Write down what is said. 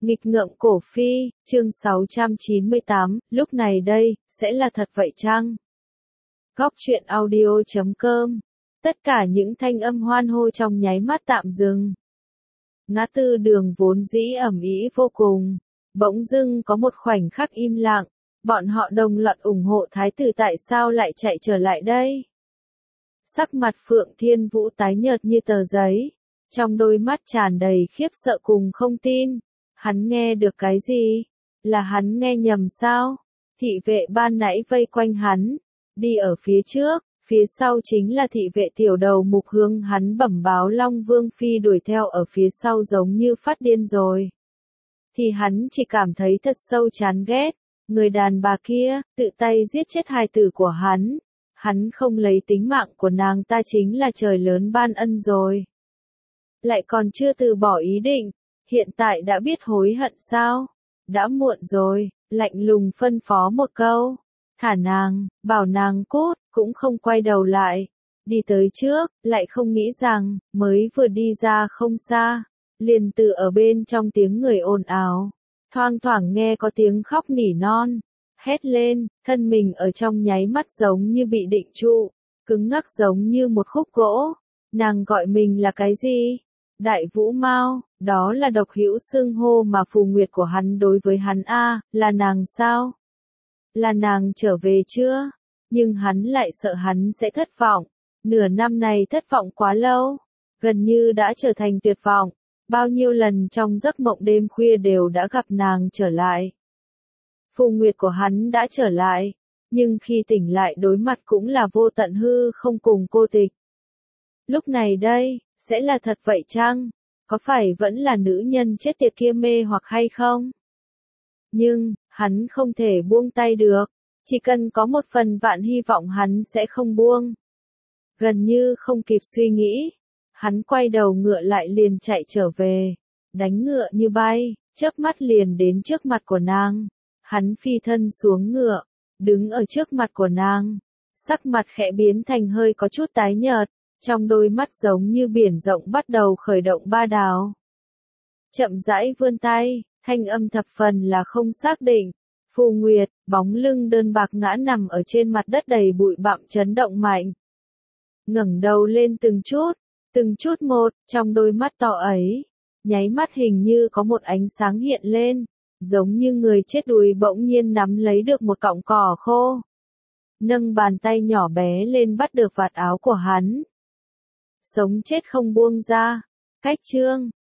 Nghịch ngợm cổ phi, chương 698, lúc này đây, sẽ là thật vậy chăng? Góc truyện audio.com. Tất cả những thanh âm hoan hô trong nháy mắt tạm dừng. Ngã tư đường vốn dĩ ầm ĩ vô cùng, bỗng dưng có một khoảnh khắc im lặng, bọn họ đồng loạt ủng hộ thái tử tại sao lại chạy trở lại đây? Sắc mặt Phượng Thiên Vũ tái nhợt như tờ giấy, trong đôi mắt tràn đầy khiếp sợ cùng không tin. Hắn nghe được cái gì? Là hắn nghe nhầm sao? Thị vệ ban nãy vây quanh hắn, đi ở phía trước, phía sau chính là thị vệ tiểu đầu mục hướng hắn bẩm báo Long Vương Phi đuổi theo ở phía sau giống như phát điên rồi. Thì hắn chỉ cảm thấy thật sâu chán ghét, người đàn bà kia, tự tay giết chết hài tử của hắn không lấy tính mạng của nàng ta chính là trời lớn ban ân rồi. Lại còn chưa từ bỏ ý định. Hiện tại đã biết hối hận sao? Đã muộn rồi, lạnh lùng phân phó một câu. Thả nàng, bảo nàng cút, cũng không quay đầu lại. Đi tới trước, lại không nghĩ rằng, mới vừa đi ra không xa. Liền từ ở bên trong tiếng người ồn ào. Thoang thoảng nghe có tiếng khóc nỉ non. Hét lên, thân mình ở trong nháy mắt giống như bị định trụ. Cứng ngắc giống như một khúc gỗ. Nàng gọi mình là cái gì? Đại Vũ Mao, đó là độc hữu xưng hô mà phù nguyệt của hắn đối với hắn là nàng sao? Là nàng trở về chưa? Nhưng hắn lại sợ hắn sẽ thất vọng. Nửa năm này thất vọng quá lâu, gần như đã trở thành tuyệt vọng. Bao nhiêu lần trong giấc mộng đêm khuya đều đã gặp nàng trở lại. Phù nguyệt của hắn đã trở lại, nhưng khi tỉnh lại đối mặt cũng là vô tận hư không cùng cô tịch. Lúc này đây, sẽ là thật vậy chăng? Có phải vẫn là nữ nhân chết tiệt kia mê hoặc hay không? Nhưng, hắn không thể buông tay được. Chỉ cần có một phần vạn hy vọng hắn sẽ không buông. Gần như không kịp suy nghĩ. Hắn quay đầu ngựa lại liền chạy trở về. Đánh ngựa như bay, chớp mắt liền đến trước mặt của nàng. Hắn phi thân xuống ngựa, đứng ở trước mặt của nàng. Sắc mặt khẽ biến thành hơi có chút tái nhợt. Trong đôi mắt giống như biển rộng bắt đầu khởi động ba đào. Chậm rãi vươn tay, thanh âm thập phần là không xác định. Phù Nguyệt, bóng lưng đơn bạc ngã nằm ở trên mặt đất đầy bụi bặm chấn động mạnh. Ngẩng đầu lên từng chút một, trong đôi mắt to ấy, nháy mắt hình như có một ánh sáng hiện lên, giống như người chết đuối bỗng nhiên nắm lấy được một cọng cỏ khô. Nâng bàn tay nhỏ bé lên bắt được vạt áo của hắn. Sống chết không buông ra. Cách chương